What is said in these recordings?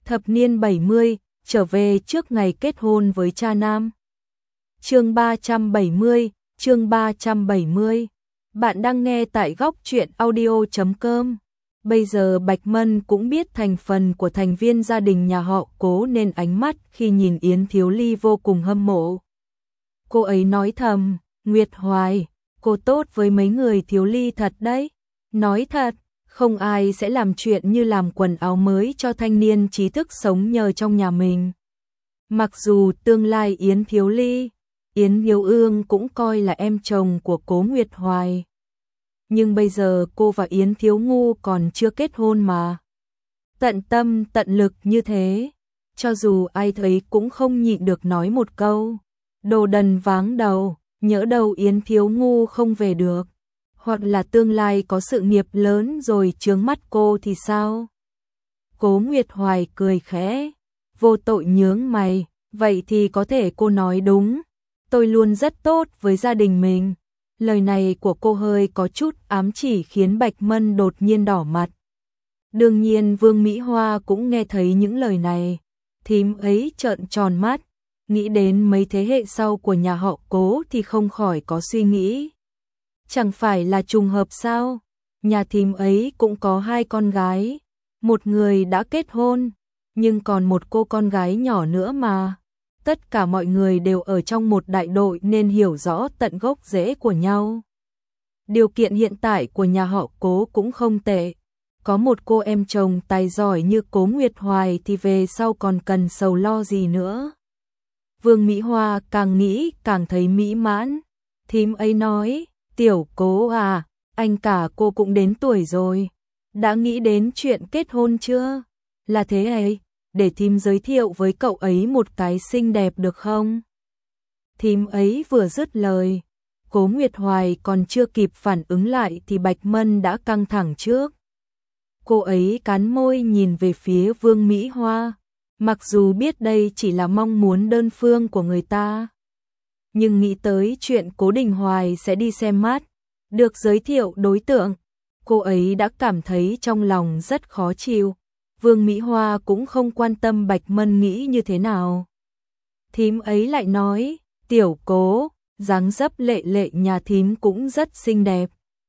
Thập niên 70, trở về trước ngày kết hôn với cha nam. Chương 370, chương 370. Bạn đang nghe tại góc truyện audio.com. Bây giờ Bạch Mân cũng biết thành phần của thành viên gia đình nhà họ Cố nên ánh mắt khi nhìn Yến Thiếu Ly vô cùng hâm mộ. Cô ấy nói thầm, Nguyệt Hoài, cô tốt với mấy người Thiếu Ly thật đấy. Nói thật, không ai sẽ làm chuyện như làm quần áo mới cho thanh niên trí thức sống nhờ trong nhà mình. Mặc dù tương lai Yến Thiếu Ly, Yến Hiếu Ương cũng coi là em chồng của Cố Nguyệt Hoài. Nhưng bây giờ cô và Yến Thiếu Ngu còn chưa kết hôn mà. Tận tâm tận lực như thế, cho dù ai thấy cũng không nhịn được nói một câu. Đồ đần váng đầu, nhỡ đâu Yến Thiếu Ngu không về được. Hoặc là tương lai có sự nghiệp lớn rồi chướng mắt cô thì sao? Cố Nguyệt Hoài cười khẽ, vô tội nhướng mày, vậy thì có thể cô nói đúng. Tôi luôn rất tốt với gia đình mình. Lời này của cô hơi có chút ám chỉ khiến Bạch Mân đột nhiên đỏ mặt. Đương nhiên Vương Mỹ Hoa cũng nghe thấy những lời này. Thím ấy trợn tròn mắt, nghĩ đến mấy thế hệ sau của nhà họ Cố thì không khỏi có suy nghĩ. Chẳng phải là trùng hợp sao? Nhà thím ấy cũng có hai con gái. Một người đã kết hôn, nhưng còn một cô con gái nhỏ nữa mà. Tất cả mọi người đều ở trong một đại đội nên hiểu rõ tận gốc rễ của nhau. Điều kiện hiện tại của nhà họ Cố cũng không tệ. Có một cô em chồng tài giỏi như Cố Nguyệt Hoài thì về sau còn cần sầu lo gì nữa. Vương Mỹ Hoa càng nghĩ càng thấy mỹ mãn. Thím ấy nói, tiểu Cố à, anh cả cô cũng đến tuổi rồi. Đã nghĩ đến chuyện kết hôn chưa? Là thế ấy, để thím giới thiệu với cậu ấy một cái xinh đẹp được không? Thím ấy vừa dứt lời, Cố Nguyệt Hoài còn chưa kịp phản ứng lại thì Bạch Mân đã căng thẳng trước. Cô ấy cắn môi nhìn về phía Vương Mỹ Hoa, mặc dù biết đây chỉ là mong muốn đơn phương của người ta. Nhưng nghĩ tới chuyện Cố Đình Hoài sẽ đi xem mắt, được giới thiệu đối tượng, cô ấy đã cảm thấy trong lòng rất khó chịu. Vương Mỹ Hoa cũng không quan tâm Bạch Mân nghĩ như thế nào. Thím ấy lại nói, tiểu Cố, dáng dấp lệ lệ nhà thím cũng rất xinh đẹp.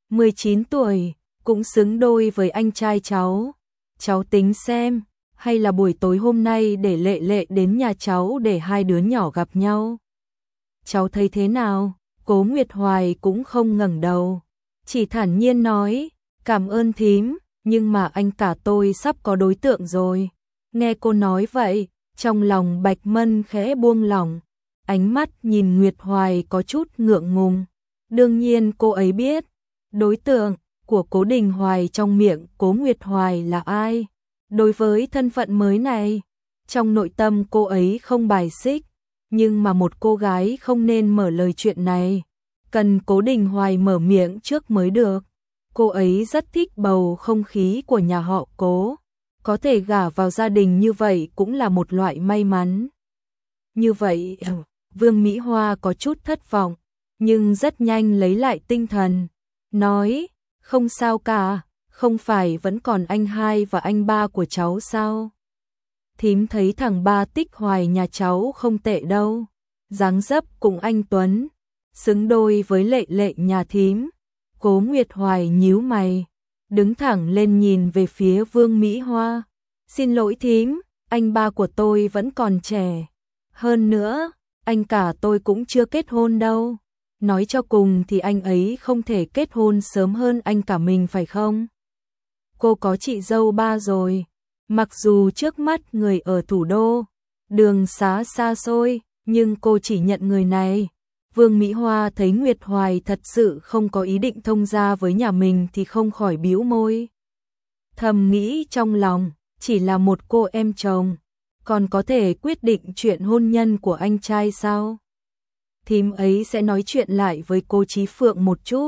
19 tuổi, cũng xứng đôi với anh trai cháu. Cháu tính xem, hay là buổi tối hôm nay để lệ lệ đến nhà cháu để hai đứa nhỏ gặp nhau. Cháu thấy thế nào? Cố Nguyệt Hoài cũng không ngẩng đầu, chỉ thản nhiên nói, cảm ơn thím. Nhưng mà anh cả tôi sắp có đối tượng rồi. Nghe cô nói vậy, trong lòng Bạch Mân khẽ buông lỏng, ánh mắt nhìn Nguyệt Hoài có chút ngượng ngùng. Đương nhiên cô ấy biết, đối tượng của Cố Đình Hoài trong miệng Cố Nguyệt Hoài là ai. Đối với thân phận mới này, trong nội tâm cô ấy không bài xích, nhưng mà một cô gái không nên mở lời chuyện này. Cần Cố Đình Hoài mở miệng trước mới được. Cô ấy rất thích bầu không khí của nhà họ Cố, có thể gả vào gia đình như vậy cũng là một loại may mắn. Như vậy, Vương Mỹ Hoa có chút thất vọng, nhưng rất nhanh lấy lại tinh thần, nói, không sao cả, không phải vẫn còn anh hai và anh ba của cháu sao? Thím thấy thằng ba Tích Hoài nhà cháu không tệ đâu, dáng dấp cùng anh Tuấn, xứng đôi với lệ lệ nhà thím. Cố Nguyệt Hoài nhíu mày, đứng thẳng lên nhìn về phía Vương Mỹ Hoa. Xin lỗi thím, anh ba của tôi vẫn còn trẻ. Hơn nữa, anh cả tôi cũng chưa kết hôn đâu. Nói cho cùng thì anh ấy không thể kết hôn sớm hơn anh cả mình phải không? Cô có chị dâu ba rồi. Mặc dù trước mắt người ở thủ đô, đường xá xa xôi, nhưng cô chỉ nhận người này. Vương Mỹ Hoa thấy Nguyệt Hoài thật sự không có ý định thông gia với nhà mình thì không khỏi bĩu môi. Thầm nghĩ trong lòng, chỉ là một cô em chồng, còn có thể quyết định chuyện hôn nhân của anh trai sao? Thím ấy sẽ nói chuyện lại với cô Chí Phượng một chút.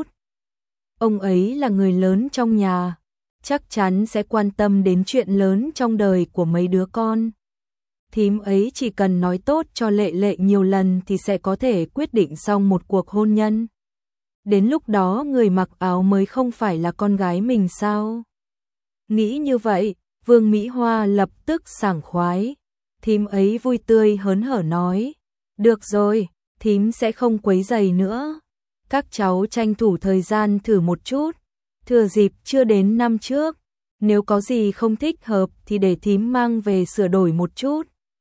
Ông ấy là người lớn trong nhà, chắc chắn sẽ quan tâm đến chuyện lớn trong đời của mấy đứa con. Thím ấy chỉ cần nói tốt cho lệ lệ nhiều lần thì sẽ có thể quyết định xong một cuộc hôn nhân. Đến lúc đó người mặc áo mới không phải là con gái mình sao? Nghĩ như vậy, Vương Mỹ Hoa lập tức sảng khoái. Thím ấy vui tươi hớn hở nói. Được rồi, thím sẽ không quấy rầy nữa. Các cháu tranh thủ thời gian thử một chút. Thừa dịp chưa đến năm trước. Nếu có gì không thích hợp thì để thím mang về sửa đổi một chút.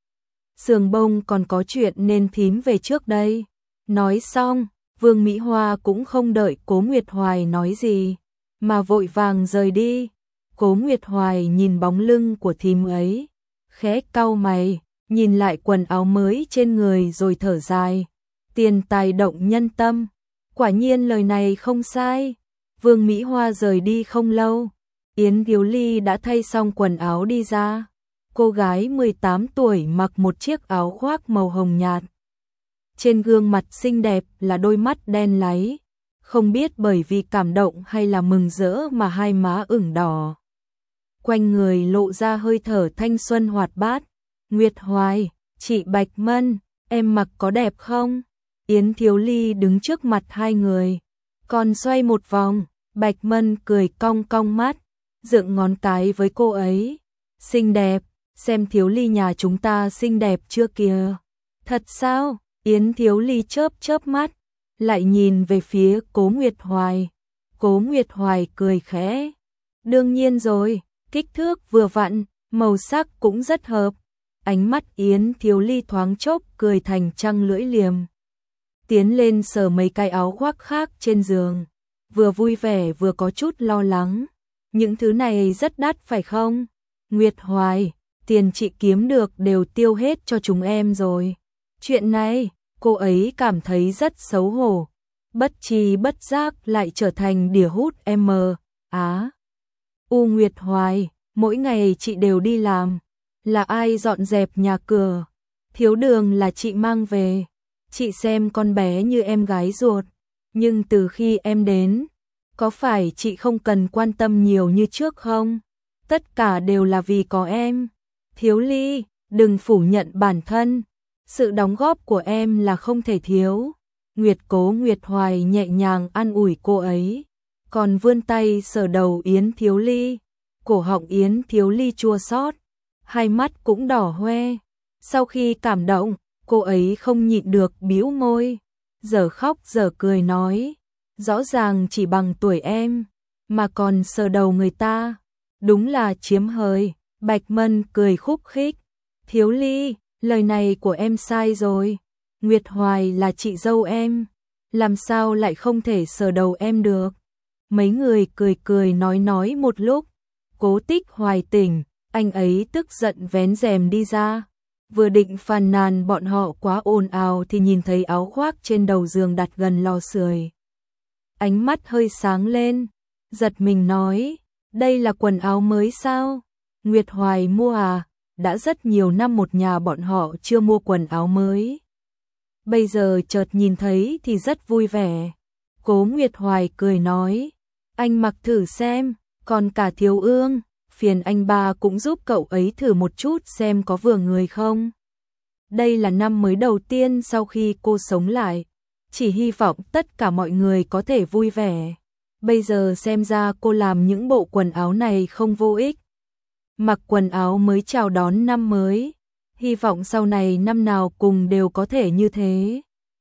Sườn bông còn có chuyện nên thím về trước đây. Nói xong, Vương Mỹ Hoa cũng không đợi Cố Nguyệt Hoài nói gì, mà vội vàng rời đi. Cố Nguyệt Hoài nhìn bóng lưng của thím ấy, khẽ cau mày, nhìn lại quần áo mới trên người rồi thở dài. Tiền tài động nhân tâm, quả nhiên lời này không sai. Vương Mỹ Hoa rời đi không lâu, Yến Thiếu Ly đã thay xong quần áo đi ra. Cô gái 18 tuổi mặc một chiếc áo khoác màu hồng nhạt. Trên gương mặt xinh đẹp là đôi mắt đen láy, không biết bởi vì cảm động hay là mừng rỡ mà hai má ửng đỏ. Quanh người lộ ra hơi thở thanh xuân hoạt bát. Nguyệt Hoài, chị Bạch Mân, em mặc có đẹp không? Yến Thiếu Ly đứng trước mặt hai người, còn xoay một vòng. Bạch Mân cười cong cong mắt, dựng ngón cái với cô ấy. Xinh đẹp, xem Thiếu Ly nhà chúng ta xinh đẹp chưa kìa. Thật sao? Yến Thiếu Ly chớp chớp mắt, lại nhìn về phía Cố Nguyệt Hoài. Cố Nguyệt Hoài cười khẽ. Đương nhiên rồi, kích thước vừa vặn, màu sắc cũng rất hợp. Ánh mắt Yến Thiếu Ly thoáng chốc cười thành trăng lưỡi liềm. Tiến lên sờ mấy cái áo khoác khác trên giường, vừa vui vẻ vừa có chút lo lắng. Những thứ này rất đắt phải không? Nguyệt Hoài, tiền chị kiếm được đều tiêu hết cho chúng em rồi. Chuyện này, cô ấy cảm thấy rất xấu hổ. Bất tri bất giác lại trở thành đỉa hút M. Á. U Nguyệt Hoài, mỗi ngày chị đều đi làm. Là ai dọn dẹp nhà cửa? Thiếu Đường là chị mang về. Chị xem con bé như em gái ruột. Nhưng từ khi em đến, có phải chị không cần quan tâm nhiều như trước không? Tất cả đều là vì có em. Thiếu Ly, đừng phủ nhận bản thân. Sự đóng góp của em là không thể thiếu. Cố Nguyệt Hoài nhẹ nhàng an ủi cô ấy, còn vươn tay sờ đầu Yến Thiếu Ly. Cổ họng Yến Thiếu Ly chua xót, hai mắt cũng đỏ hoe. Sau khi cảm động, cô ấy không nhịn được bĩu môi, giờ khóc giờ cười nói, rõ ràng chỉ bằng tuổi em, mà còn sờ đầu người ta, đúng là chiếm hời. Bạch Mân cười khúc khích, Thiếu Ly, lời này của em sai rồi. Nguyệt Hoài là chị dâu em, làm sao lại không thể sờ đầu em được. Mấy người cười cười nói một lúc. Cố Tích Hoài tỉnh, anh ấy tức giận vén rèm đi ra. Vừa định phàn nàn bọn họ quá ồn ào thì nhìn thấy áo khoác trên đầu giường đặt gần lò sưởi. Ánh mắt hơi sáng lên, giật mình nói, đây là quần áo mới sao? Nguyệt Hoài mua à? Đã rất nhiều năm một nhà bọn họ chưa mua quần áo mới. Bây giờ chợt nhìn thấy thì rất vui vẻ. Cố Nguyệt Hoài cười nói, anh mặc thử xem, còn cả Thiếu Ương, phiền anh ba cũng giúp cậu ấy thử một chút xem có vừa người không. Đây là năm mới đầu tiên sau khi cô sống lại, chỉ hy vọng tất cả mọi người có thể vui vẻ. Bây giờ xem ra cô làm những bộ quần áo này không vô ích. Mặc quần áo mới chào đón năm mới, hy vọng sau này năm nào cùng đều có thể như thế.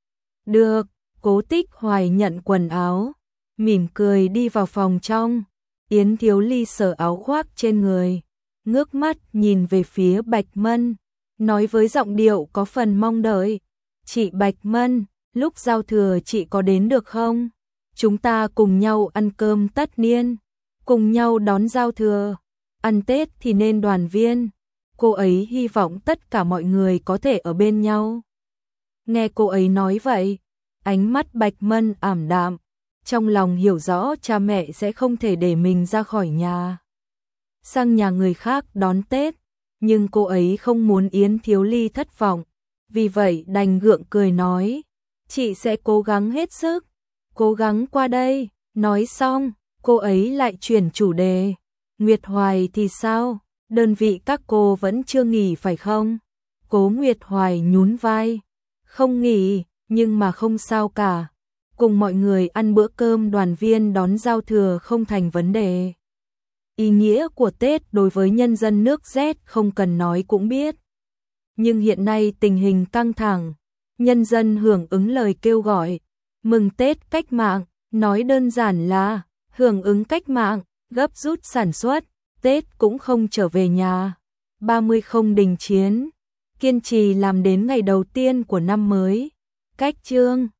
Được, Cố Tích Hoài nhận quần áo, mỉm cười đi vào phòng trong. Yến Thiếu Ly sờ áo khoác trên người, ngước mắt nhìn về phía Bạch Mân, nói với giọng điệu có phần mong đợi, chị Bạch Mân, lúc giao thừa chị có đến được không? Chúng ta cùng nhau ăn cơm tất niên, cùng nhau đón giao thừa, ăn Tết thì nên đoàn viên. Cô ấy hy vọng tất cả mọi người có thể ở bên nhau. Nghe cô ấy nói vậy, ánh mắt Bạch Mân ảm đạm, trong lòng hiểu rõ cha mẹ sẽ không thể để mình ra khỏi nhà, sang nhà người khác đón Tết, nhưng cô ấy không muốn Yến Thiếu Ly thất vọng, vì vậy đành gượng cười nói, chị sẽ cố gắng hết sức, cố gắng qua đây. Nói xong, cô ấy lại chuyển chủ đề, Nguyệt Hoài thì sao, đơn vị các cô vẫn chưa nghỉ phải không? Cố Nguyệt Hoài nhún vai, không nghỉ, nhưng mà không sao cả. Cùng mọi người ăn bữa cơm đoàn viên đón giao thừa không thành vấn đề. Ý nghĩa của Tết đối với nhân dân nước Z không cần nói cũng biết. Nhưng hiện nay tình hình căng thẳng, nhân dân hưởng ứng lời kêu gọi mừng Tết cách mạng, nói đơn giản là hưởng ứng cách mạng, gấp rút sản xuất, Tết cũng không trở về nhà. 30 không đình chiến, kiên trì làm đến ngày đầu tiên của năm mới. Cách chương